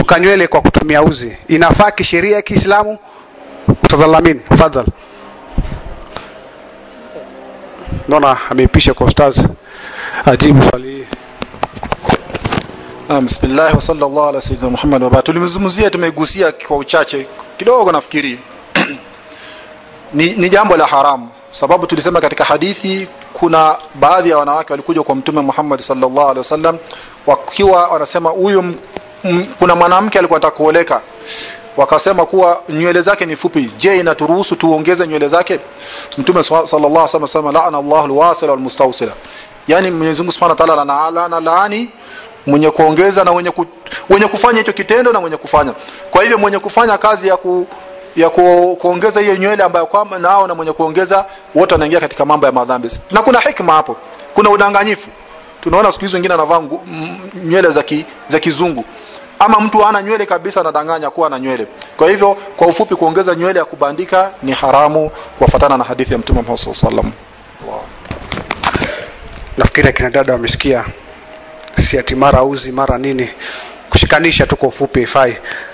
kusuka nywele kwa kutumia uzi inafaa kisheria ya Kiislamu? Tafadhali fadhal. Naona ameipisha kwa ustaz ajibu swali. Bismillah wa sallallahu ala sayyidina Muhammad wa baad. Tulimzungumzia, tumegusia kwa uchache kidogo nafikiri. Ni jambo la haramu, sababu tulisema katika hadithi kuna baadhi ya wanawake walikuja kwa Mtume Muhammad sallallahu alaihi wasallam wakiwa wanasema huyu kuna mwanamke alikuwa anataka kuoleka, wakasema kuwa nywele zake ni fupi, je inaturuhusu tuongeze nywele zake? Mtume sallallahu alaihi wasallam la'ana Allahu al-wasila wal-mustawsila, yani Mwenyezi Mungu Subhanahu wa Ta'ala laani mwenye kuongeza na mwenye kufanya hicho kitendo na mwenye kufanya. Kwa hivyo mwenye kufanya kazi ya kuongeza hiyo nywele ambayo kwamba nao na mwenye kuongeza wote wanaingia katika mambo ya madhambi. Na kuna hikma hapo, kuna udanganyifu. Tunaona siku hizo wengine anavaa nywele za kizungu, ama mtu hana nywele kabisa anadanganya kuwa na nywele. Kwa hivyo kwa ufupi, kuongeza nywele ya kubandika ni haramu kufuatana na hadithi ya Mtume Muhammad sallallahu alaihi wasallam. Nafikiri kina dada wamesikia, si ati mara uzi mara nini, kushikanisha tu kwa ufupi ifai.